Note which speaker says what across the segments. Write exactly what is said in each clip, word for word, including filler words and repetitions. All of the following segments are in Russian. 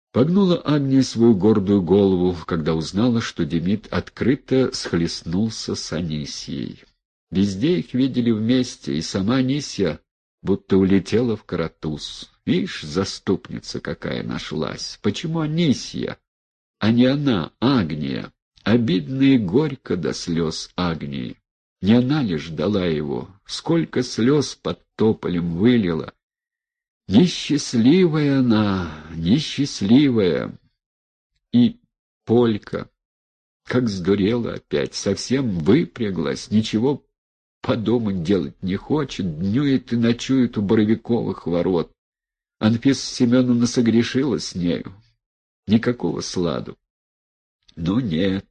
Speaker 1: Погнула Агния свою гордую голову, когда узнала, что Демид открыто схлестнулся с Анисьей. Везде их видели вместе, и сама Анисья будто улетела в Каратуз. Ишь, заступница какая нашлась! Почему Анисья, а не она, Агния? Обидно и горько до слез Агнии. Не она ли ждала его? Сколько слез под тополем вылила! Несчастливая она, несчастливая. И Полька, как сдурела опять, совсем выпряглась, ничего подумать делать не хочет, днюет и ночует у Боровиковых ворот. Анфиса Семеновна согрешила с нею. Никакого сладу. Ну нет,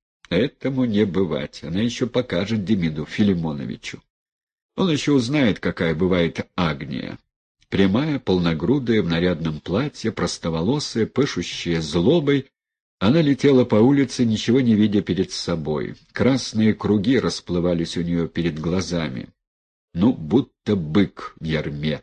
Speaker 1: этому не бывать. Она еще покажет Демиду Филимоновичу. Он еще узнает, какая бывает Агния. Прямая, полногрудая, в нарядном платье, простоволосая, пышущая злобой, она летела по улице, ничего не видя перед собой. Красные круги расплывались у нее перед глазами. Ну, будто бык в ярме.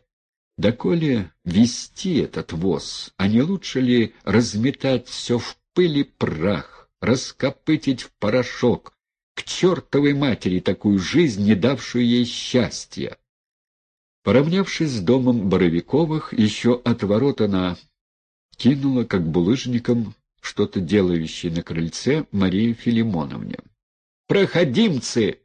Speaker 1: Доколе вести этот воз, а не лучше ли разметать все в пыль и прах, раскопытить в порошок, к чертовой матери такую жизнь, не давшую ей счастья? Поравнявшись с домом Боровиковых, еще от ворот она кинула, как булыжником, что-то делающее на крыльце Марии Филимоновне. «Проходимцы!»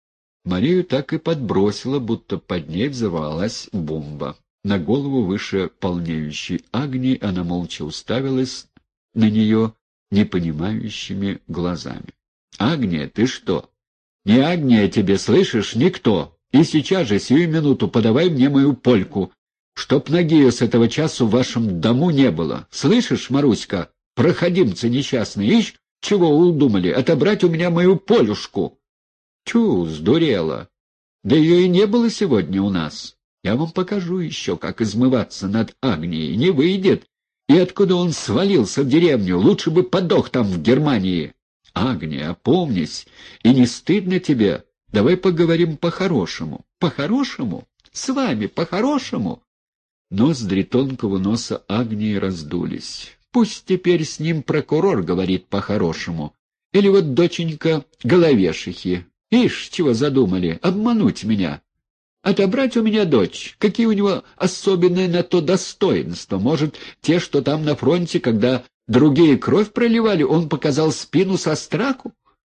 Speaker 1: Марию так и подбросила, будто под ней взорвалась бомба. На голову выше полнеющей Агнии она молча уставилась на нее непонимающими глазами. «Агния, ты что? Не Агния тебе, слышишь? Никто! И сейчас же, сию минуту, подавай мне мою польку, чтоб ноги ее с этого часу в вашем дому не было. Слышишь, Маруська, проходимцы несчастные, ищ, чего удумали, отобрать у меня мою полюшку?» «Тю, сдурела! Да ее и не было сегодня у нас. Я вам покажу еще, как измываться над Агнией. Не выйдет. И откуда он свалился в деревню? Лучше бы подох там, в Германии. Агния, опомнись, и не стыдно тебе? Давай поговорим по-хорошему». «По-хорошему? С вами по-хорошему?» Ноздри тонкого носа Агнии раздулись. «Пусть теперь с ним прокурор говорит по-хорошему. Или вот доченька Головешихи. Ишь, чего задумали? Обмануть меня. Отобрать у меня дочь. Какие у него особенные на то достоинства? Может, те, что там на фронте, когда другие кровь проливали, он показал спину со страху?»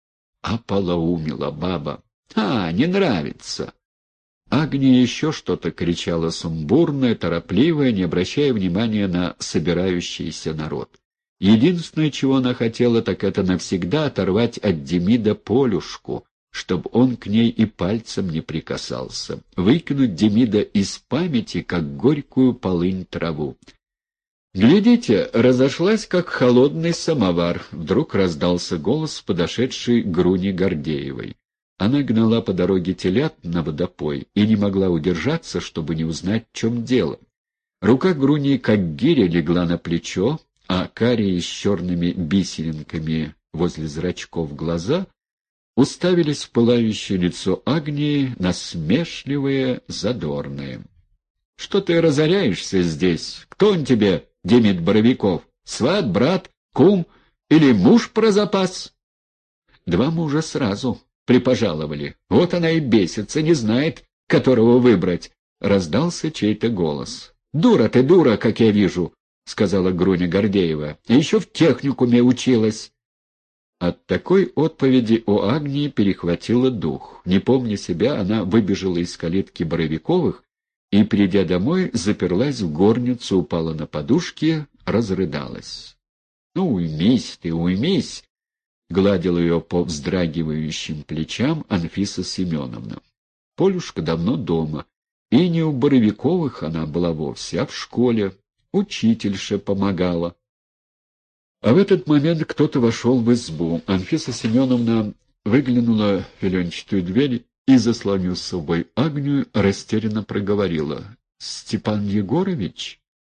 Speaker 1: Ополоумила баба. «А, не нравится». Агния еще что-то кричала сумбурное, торопливое, не обращая внимания на собирающийся народ. Единственное, чего она хотела, так это навсегда оторвать от Демида Полюшку, чтобы он к ней и пальцем не прикасался, выкинуть Демида из памяти, как горькую полынь траву. «Глядите, разошлась, как холодный самовар», — вдруг раздался голос подошедшей Груни Гордеевой. Она гнала по дороге телят на водопой и не могла удержаться, чтобы не узнать, в чем дело. Рука Груни, как гиря, легла на плечо, а карие с черными бисеринками возле зрачков глаза уставились в пылающее лицо Агнии, насмешливые, задорные. «Что ты разоряешься здесь? Кто он тебе, Демид Боровиков? Сват, брат, кум или муж про запас?» «Два мужа сразу припожаловали. Вот она и бесится, не знает, которого выбрать», — раздался чей-то голос. «Дура ты, дура, как я вижу», — сказала Груня Гордеева. «И еще в техникуме училась». От такой отповеди у Агнии перехватило дух. Не помня себя, она выбежала из калитки Боровиковых и, придя домой, заперлась в горницу, упала на подушки, разрыдалась. «Ну, уймись ты, уймись!» — гладила ее по вздрагивающим плечам Анфиса Семеновна. Полюшка давно дома, и не у Боровиковых она была вовсе, а в школе. Учительша помогала. А в этот момент кто-то вошел в избу. Анфиса Семеновна выглянула в филенчатую дверь и, заслонив с собой Агнию, растерянно проговорила: «Степан Егорович?»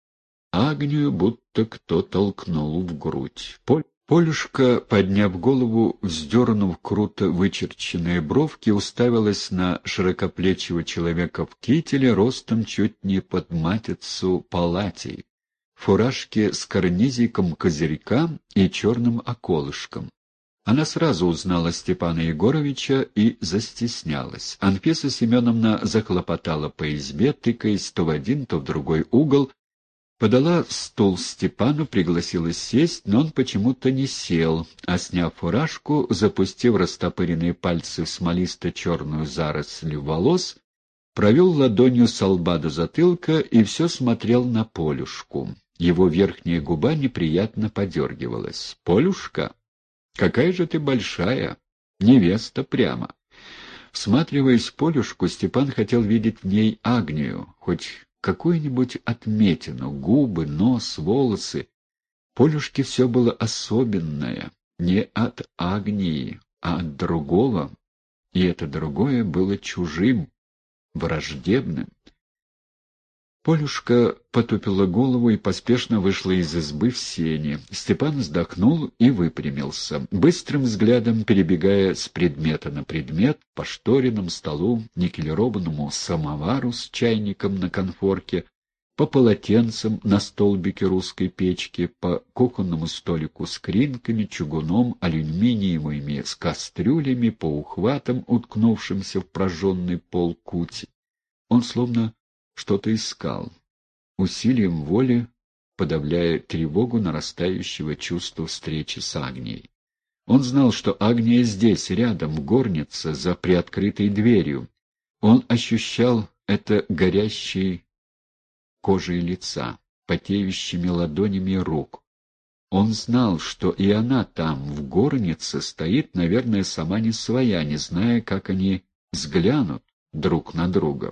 Speaker 1: Агнию будто кто толкнул в грудь. Поль... Полюшка, подняв голову, вздернув круто вычерченные бровки, уставилась на широкоплечего человека в кителе ростом чуть не под матицу палатей. фуражке с карнизиком козырька и черным околышком. Она сразу узнала Степана Егоровича и застеснялась. Анфиса Семеновна захлопотала по избе, тыкаясь то в один, то в другой угол, подала стул Степану, пригласила сесть, но он почему-то не сел, а, сняв фуражку, запустив растопыренные пальцы в смолисто-черную заросль волос, провел ладонью со лба до затылка и все смотрел на Полюшку. Его верхняя губа неприятно подергивалась. «Полюшка? Какая же ты большая! Невеста прямо!» Всматриваясь в Полюшку, Степан хотел видеть в ней Агнию, хоть какую-нибудь отметину, губы, нос, волосы. Полюшке все было особенное, не от Агнии, а от другого, и это другое было чужим, враждебным. Полюшка потупила голову и поспешно вышла из избы в сени. Степан вздохнул и выпрямился, быстрым взглядом перебегая с предмета на предмет, по шторенному столу, никелированному самовару с чайником на конфорке, по полотенцам на столбике русской печки, по кухонному столику с кринками, чугуном, алюминиевыми с кастрюлями, по ухватам, уткнувшимся в прожженный пол кути. Он словно что-то искал, усилием воли подавляя тревогу нарастающего чувства встречи с Агнией. Он знал, что Агния здесь, рядом, в горнице, за приоткрытой дверью. Он ощущал это горящей кожей лица, потеющими ладонями рук. Он знал, что и она там, в горнице, стоит, наверное, сама не своя, не зная, как они взглянут друг на друга.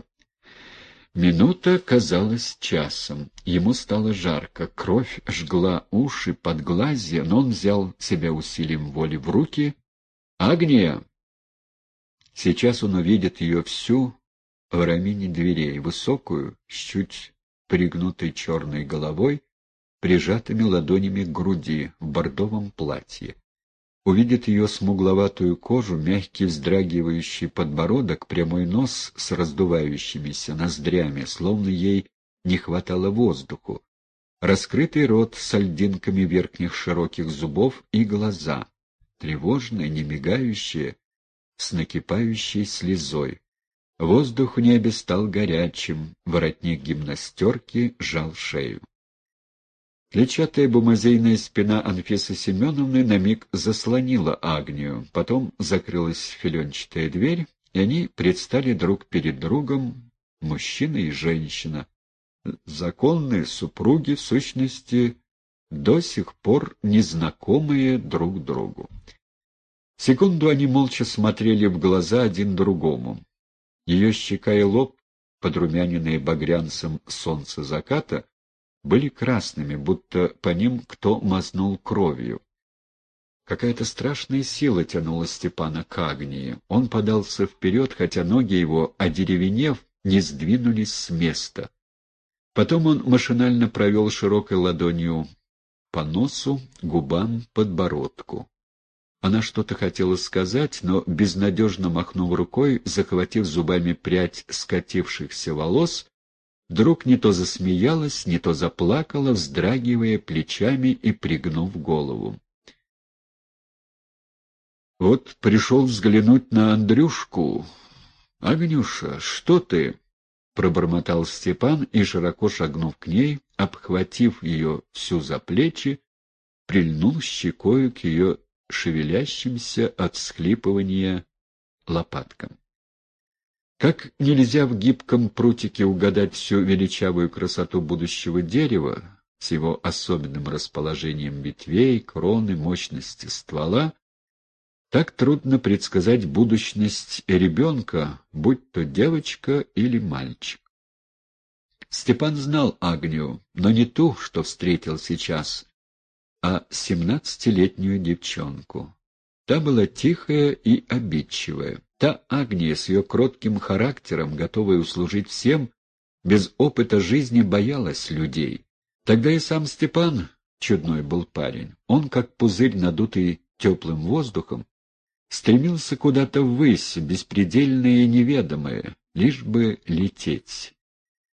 Speaker 1: Минута казалась часом. Ему стало жарко, кровь жгла уши, подглазья, но он взял себя усилием воли в руки. «Агния!» Сейчас он увидит ее всю в рамине дверей, высокую, с чуть пригнутой черной головой, прижатыми ладонями к груди, в бордовом платье. Увидит ее смугловатую кожу, мягкий вздрагивающий подбородок, прямой нос с раздувающимися ноздрями, словно ей не хватало воздуху, раскрытый рот с льдинками верхних широких зубов и глаза, тревожные, не мигающие, с накипающей слезой. Воздух в небе стал горячим, воротник гимнастерки жал шею. Клетчатая бумазейная спина Анфисы Семеновны на миг заслонила Агнию, потом закрылась филенчатая дверь, и они предстали друг перед другом, мужчина и женщина, законные супруги, в сущности, до сих пор незнакомые друг другу. Секунду они молча смотрели в глаза один другому. Ее щека и лоб, подрумяненные багрянцем солнца заката, были красными, будто по ним кто мазнул кровью. Какая-то страшная сила тянула Степана к Агнии. Он подался вперед, хотя ноги его, одеревенев, не сдвинулись с места. Потом он машинально провел широкой ладонью по носу, губам, подбородку. Она что-то хотела сказать, но, безнадежно махнув рукой, захватив зубами прядь скатившихся волос, вдруг не то засмеялась, не то заплакала, вздрагивая плечами и пригнув голову. «Вот пришел взглянуть на Андрюшку. Агнюша, что ты?» — пробормотал Степан и, широко шагнув к ней, обхватив ее всю за плечи, прильнул щекою к ее шевелящимся от всхлипывания лопаткам. Как нельзя в гибком прутике угадать всю величавую красоту будущего дерева с его особенным расположением ветвей, кроны, мощности ствола, так трудно предсказать будущность ребенка, будь то девочка или мальчик. Степан знал Агнию, но не ту, что встретил сейчас, а семнадцатилетнюю девчонку. Та была тихая и обидчивая. Та Агния с ее кротким характером, готовая услужить всем, без опыта жизни боялась людей. Тогда и сам Степан чудной был парень. Он, как пузырь, надутый теплым воздухом, стремился куда-то ввысь, беспредельное и неведомое, лишь бы лететь.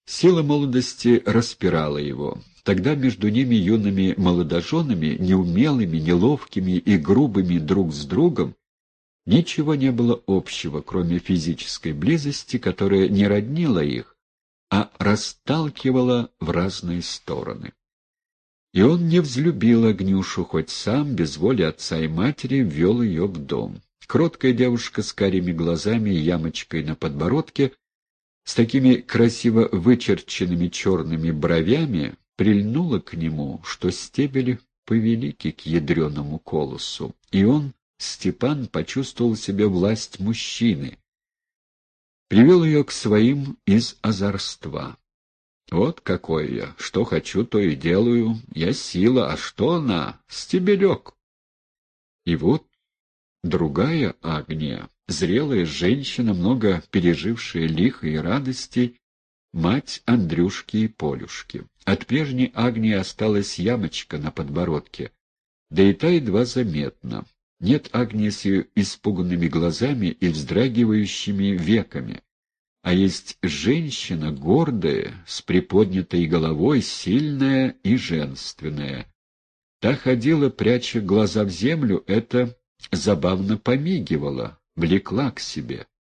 Speaker 1: Сила молодости распирала его. Тогда между ними, юными молодоженами, неумелыми, неловкими и грубыми друг с другом, ничего не было общего, кроме физической близости, которая не роднила их, а расталкивала в разные стороны. И он не взлюбил Агнюшу, хоть сам, без воли отца и матери, ввел ее в дом. Кроткая девушка с карими глазами и ямочкой на подбородке, с такими красиво вычерченными черными бровями, прильнула к нему, что стебели повелики к ядреному колосу, и он, Степан, почувствовал в себе власть мужчины. Привел ее к своим из озорства. Вот какой я, что хочу, то и делаю, я сила, а что она? Стебелек. И вот другая Агния, зрелая женщина, много пережившая лиха и радостей, мать Андрюшки и Полюшки. От прежней Агнии осталась ямочка на подбородке, да и та едва заметна. Нет Агнии с ее испуганными глазами и вздрагивающими веками, а есть женщина гордая, с приподнятой головой, сильная и женственная. Та ходила, пряча глаза в землю, это забавно помигивала, влекла к себе.